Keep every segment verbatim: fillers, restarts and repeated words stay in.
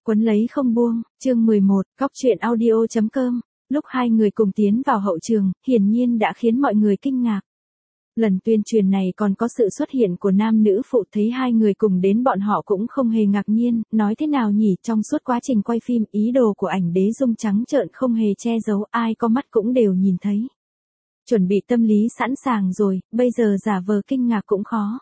Quấn lấy không buông, chương mười một, cóc truyện audio chấm com. Lúc hai người cùng tiến vào hậu trường, hiển nhiên đã khiến mọi người kinh ngạc. Lần tuyên truyền này còn có sự xuất hiện của nam nữ phụ, thấy hai người cùng đến bọn họ cũng không hề ngạc nhiên, nói thế nào nhỉ, trong suốt quá trình quay phim, ý đồ của ảnh đế dung trắng trợn không hề che giấu, ai có mắt cũng đều nhìn thấy. Chuẩn bị tâm lý sẵn sàng rồi, bây giờ giả vờ kinh ngạc cũng khó.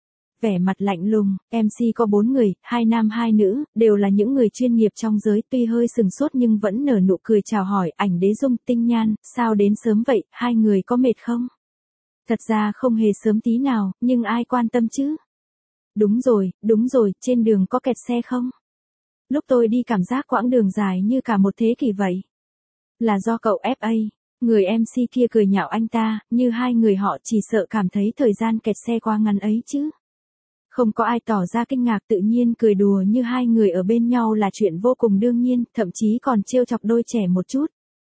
Vẻ mặt lạnh lùng, em xê có bốn người, hai nam hai nữ, đều là những người chuyên nghiệp trong giới, tuy hơi sừng sốt nhưng vẫn nở nụ cười chào hỏi. Ảnh đế dung, Tinh Nhan, sao đến sớm vậy, hai người có mệt không? Thật ra không hề sớm tí nào, nhưng ai quan tâm chứ? Đúng rồi, đúng rồi, trên đường có kẹt xe không? Lúc tôi đi cảm giác quãng đường dài như cả một thế kỷ vậy. Là do cậu ép a. Người em xê kia cười nhạo anh ta, như hai người họ chỉ sợ cảm thấy thời gian kẹt xe quá ngắn ấy chứ. Không có ai tỏ ra kinh ngạc, tự nhiên cười đùa như hai người ở bên nhau là chuyện vô cùng đương nhiên, thậm chí còn trêu chọc đôi trẻ một chút.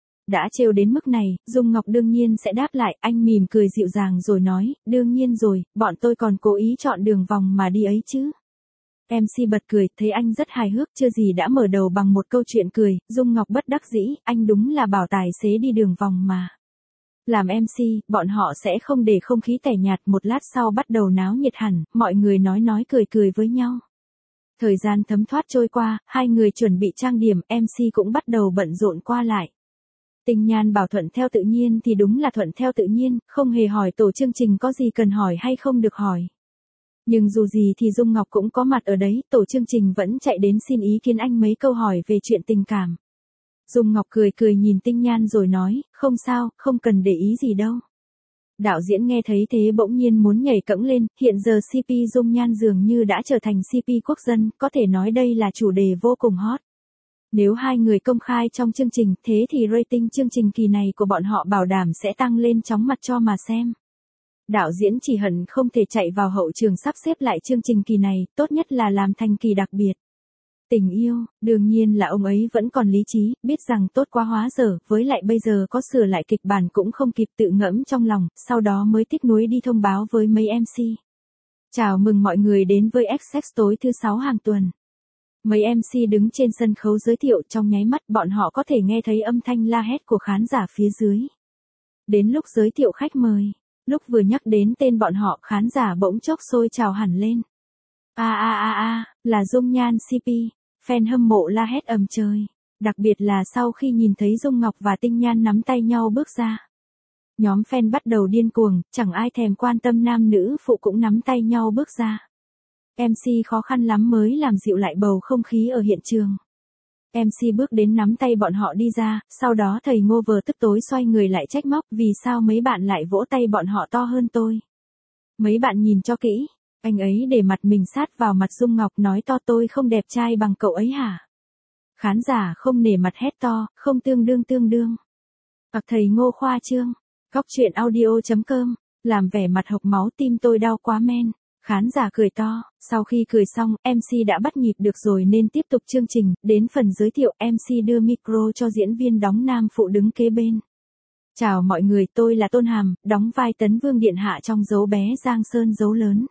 Đã trêu đến mức này, Dung Ngọc đương nhiên sẽ đáp lại, anh mỉm cười dịu dàng rồi nói, đương nhiên rồi, bọn tôi còn cố ý chọn đường vòng mà đi ấy chứ. em xê bật cười, thấy anh rất hài hước, chưa gì đã mở đầu bằng một câu chuyện cười. Dung Ngọc bất đắc dĩ, anh đúng là bảo tài xế đi đường vòng mà. Làm em xê, bọn họ sẽ không để không khí tẻ nhạt, một lát sau bắt đầu náo nhiệt hẳn, mọi người nói nói cười cười với nhau. Thời gian thấm thoát trôi qua, hai người chuẩn bị trang điểm, em xê cũng bắt đầu bận rộn qua lại. Tinh Nhan bảo thuận theo tự nhiên thì đúng là thuận theo tự nhiên, không hề hỏi tổ chương trình có gì cần hỏi hay không được hỏi. Nhưng dù gì thì Dung Ngọc cũng có mặt ở đấy, tổ chương trình vẫn chạy đến xin ý kiến anh mấy câu hỏi về chuyện tình cảm. Dung Ngọc cười cười nhìn Tinh Nhan rồi nói, không sao, không cần để ý gì đâu. Đạo diễn nghe thấy thế bỗng nhiên muốn nhảy cẫng lên, hiện giờ xê pê Dung Nhan dường như đã trở thành xê pê quốc dân, có thể nói đây là chủ đề vô cùng hot. Nếu hai người công khai trong chương trình, thế thì rating chương trình kỳ này của bọn họ bảo đảm sẽ tăng lên chóng mặt cho mà xem. Đạo diễn chỉ hận không thể chạy vào hậu trường sắp xếp lại chương trình kỳ này, tốt nhất là làm thành kỳ đặc biệt. Tình yêu, đương nhiên là ông ấy vẫn còn lý trí, biết rằng tốt quá hóa dở, với lại bây giờ có sửa lại kịch bản cũng không kịp, tự ngẫm trong lòng, sau đó mới tiếc nuối đi thông báo với mấy em xê. Chào mừng mọi người đến với Essex tối thứ sáu hàng tuần. Mấy em xê đứng trên sân khấu giới thiệu, trong nháy mắt bọn họ có thể nghe thấy âm thanh la hét của khán giả phía dưới. Đến lúc giới thiệu khách mời, lúc vừa nhắc đến tên bọn họ, khán giả bỗng chốc sôi trào hẳn lên. A a a a, là Dung Nhan xê pê, fan hâm mộ la hét ầm trời, đặc biệt là sau khi nhìn thấy Dung Ngọc và Tinh Nhan nắm tay nhau bước ra. Nhóm fan bắt đầu điên cuồng, chẳng ai thèm quan tâm nam nữ phụ cũng nắm tay nhau bước ra. em xê khó khăn lắm mới làm dịu lại bầu không khí ở hiện trường. em xê bước đến nắm tay bọn họ đi ra, sau đó thầy Ngô vờ tức tối xoay người lại trách móc, vì sao mấy bạn lại vỗ tay bọn họ to hơn tôi. Mấy bạn nhìn cho kỹ, anh ấy để mặt mình sát vào mặt Dung Ngọc nói to, tôi không đẹp trai bằng cậu ấy hả? Khán giả không nể mặt hét to, không tương đương tương đương. Hoặc thầy Ngô khoa trương, cóc truyện audio chấm com, làm vẻ mặt hộc máu, tim tôi đau quá men. Khán giả cười to, sau khi cười xong, em xê đã bắt nhịp được rồi nên tiếp tục chương trình, đến phần giới thiệu, em xê đưa micro cho diễn viên đóng nam phụ đứng kế bên. Chào mọi người, tôi là Tôn Hàm, đóng vai Tấn Vương Điện Hạ trong Dấu Bé Giang Sơn Dấu Lớn.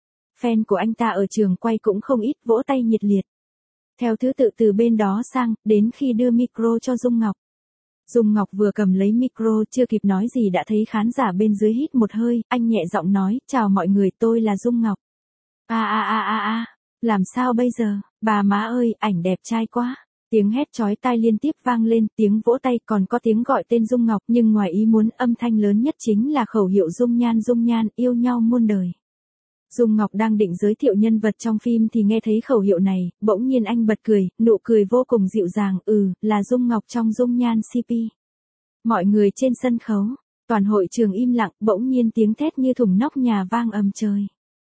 Fan của anh ta ở trường quay cũng không ít, vỗ tay nhiệt liệt. Theo thứ tự từ bên đó sang, đến khi đưa micro cho Dung Ngọc. Dung Ngọc vừa cầm lấy micro, chưa kịp nói gì đã thấy khán giả bên dưới hít một hơi, anh nhẹ giọng nói, chào mọi người, tôi là Dung Ngọc. A a a a a, làm sao bây giờ, bà má ơi, ảnh đẹp trai quá. Tiếng hét chói tai liên tiếp vang lên, tiếng vỗ tay, còn có tiếng gọi tên Dung Ngọc, nhưng ngoài ý muốn, âm thanh lớn nhất chính là khẩu hiệu Dung Nhan Dung Nhan, yêu nhau muôn đời. Dung Ngọc đang định giới thiệu nhân vật trong phim thì nghe thấy khẩu hiệu này, bỗng nhiên anh bật cười, nụ cười vô cùng dịu dàng, ừ, là Dung Ngọc trong Dung Nhan xê pê. Mọi người trên sân khấu, toàn hội trường im lặng, bỗng nhiên tiếng thét như thùng nóc nhà vang ầm trời.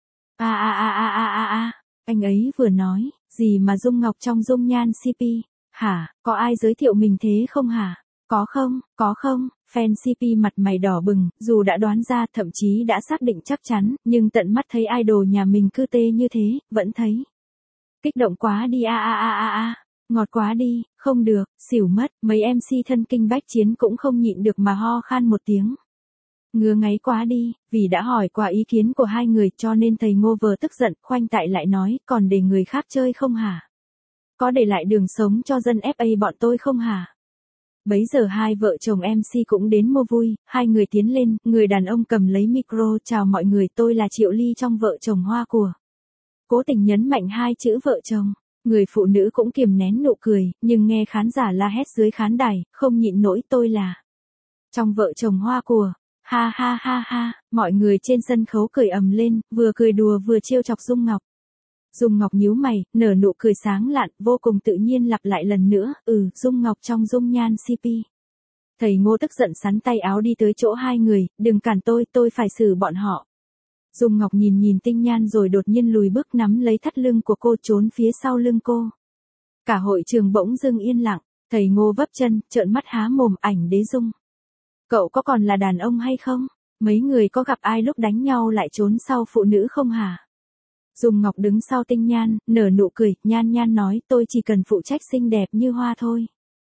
A a a a a a a, anh ấy vừa nói, gì mà Dung Ngọc trong Dung Nhan xê pê, hả, có ai giới thiệu mình thế không hả? Có không, có không, fan xê pê mặt mày đỏ bừng, dù đã đoán ra, thậm chí đã xác định chắc chắn, nhưng tận mắt thấy idol nhà mình cư tê như thế, vẫn thấy kích động quá đi, a a a a a, ngọt quá đi, không được, xỉu mất, mấy em xê thân kinh bách chiến cũng không nhịn được mà ho khan một tiếng. Ngứa ngáy quá đi, vì đã hỏi qua ý kiến của hai người cho nên thầy Ngô vờ tức giận, khoanh tại lại nói, còn để người khác chơi không hả? Có để lại đường sống cho dân ép a bọn tôi không hả? Bấy giờ hai vợ chồng em xê cũng đến mua vui, hai người tiến lên, người đàn ông cầm lấy micro chào mọi người, tôi là Triệu Ly trong vợ chồng hoa của. Cố tình nhấn mạnh hai chữ vợ chồng, người phụ nữ cũng kiềm nén nụ cười, nhưng nghe khán giả la hét dưới khán đài, không nhịn nổi tôi là trong vợ chồng hoa của. Ha ha ha ha, mọi người trên sân khấu cười ầm lên, vừa cười đùa vừa trêu chọc Dung Ngọc. Dung Ngọc nhíu mày, nở nụ cười sáng lạn, vô cùng tự nhiên lặp lại lần nữa, ừ, Dung Ngọc trong Dung Nhan xê pê. Thầy Ngô tức giận sắn tay áo đi tới chỗ hai người, đừng cản tôi, tôi phải xử bọn họ. Dung Ngọc nhìn nhìn Tinh Nhan rồi đột nhiên lùi bước nắm lấy thắt lưng của cô trốn phía sau lưng cô. Cả hội trường bỗng dưng yên lặng, thầy Ngô vấp chân, trợn mắt há mồm, Ảnh Đế Dung. Cậu có còn là đàn ông hay không? Mấy người có gặp ai lúc đánh nhau lại trốn sau phụ nữ không hả? Dung Ngọc đứng sau Tinh Nhan, nở nụ cười, Nhan Nhan nói tôi chỉ cần phụ trách xinh đẹp như hoa thôi.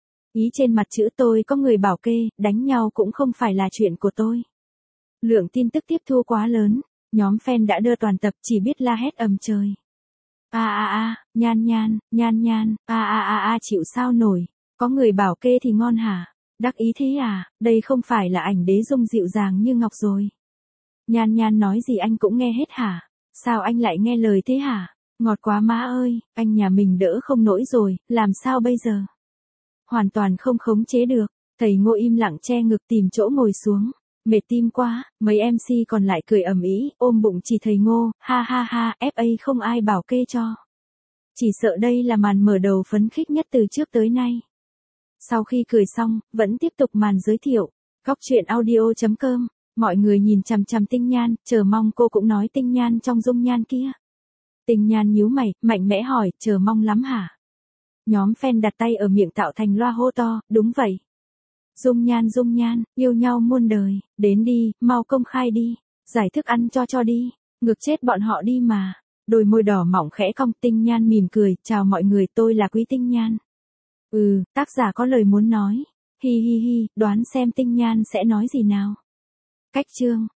Ý trên mặt chữ tôi có người bảo kê, đánh nhau cũng không phải là chuyện của tôi. Lượng tin tức tiếp thu quá lớn, nhóm fan đã đưa toàn tập chỉ biết la hét ầm trời. A a a, Nhan Nhan, Nhan Nhan, a a a a chịu sao nổi, có người bảo kê thì ngon hả? Đắc ý thế à, đây không phải là Ảnh Đế Dung dịu dàng như ngọc rồi. Nhan Nhan nói gì anh cũng nghe hết hả? Sao anh lại nghe lời thế hả? Ngọt quá má ơi, anh nhà mình đỡ không nổi rồi, làm sao bây giờ? Hoàn toàn không khống chế được, thầy Ngô im lặng che ngực tìm chỗ ngồi xuống. Mệt tim quá, mấy em xê còn lại cười ầm ĩ, ôm bụng chỉ thầy Ngô, ha ha ha, ép a không ai bảo kê cho. Chỉ sợ đây là màn mở đầu phấn khích nhất từ trước tới nay. Sau khi cười xong, vẫn tiếp tục màn giới thiệu. Góc truyện audio chấm com, mọi người nhìn chằm chằm Tinh Nhan, chờ mong cô cũng nói Tinh Nhan trong Dung Nhan kia. Tinh Nhan nhíu mày, mạnh mẽ hỏi, chờ mong lắm hả? Nhóm fan đặt tay ở miệng tạo thành loa hô to, đúng vậy. Dung Nhan Dung Nhan, yêu nhau muôn đời, đến đi, mau công khai đi, giải thức ăn cho cho đi, ngược chết bọn họ đi mà. Đôi môi đỏ mỏng khẽ cong, Tinh Nhan mỉm cười, chào mọi người, tôi là Quý Tinh Nhan. Ừ, tác giả có lời muốn nói. Hi hi hi, đoán xem Tinh Nhan sẽ nói gì nào. Cách chương